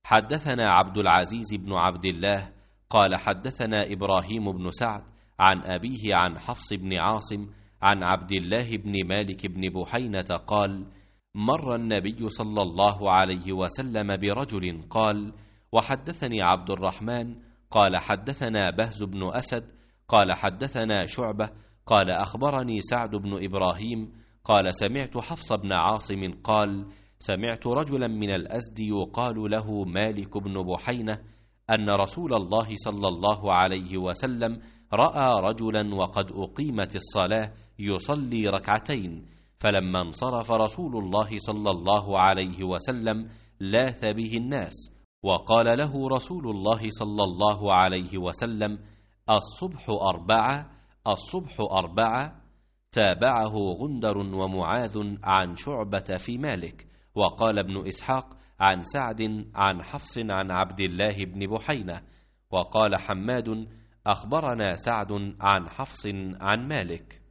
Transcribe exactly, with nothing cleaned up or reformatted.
حدثنا عبد العزيز بن عبد الله قال حدثنا إبراهيم بن سعد عن أبيه عن حفص بن عاصم عن عبد الله بن مالك بن بحينة قال: مر النبي صلى الله عليه وسلم برجل قال: وحدثني عبد الرحمن قال حدثنا بهز بن أسد قال حدثنا شعبة قال أخبرني سعد بن إبراهيم قال سمعت حفص بن عاصم قال: سمعت رجلا من الأزد يقال له مالك بن بحينة أن رسول الله صلى الله عليه وسلم رأى رجلا وقد أقيمت الصلاة يصلي ركعتين، فلما انصرف رسول الله صلى الله عليه وسلم لاث به الناس، وقال له رسول الله صلى الله عليه وسلم: الصبح أربعة الصبح أربعة. تابعه غندر ومعاذ عن شعبة في مالك. وقال ابن إسحاق عن سعد عن حفص عن عبد الله بن بحينة. وقال حماد: أخبرنا سعد عن حفص عن مالك.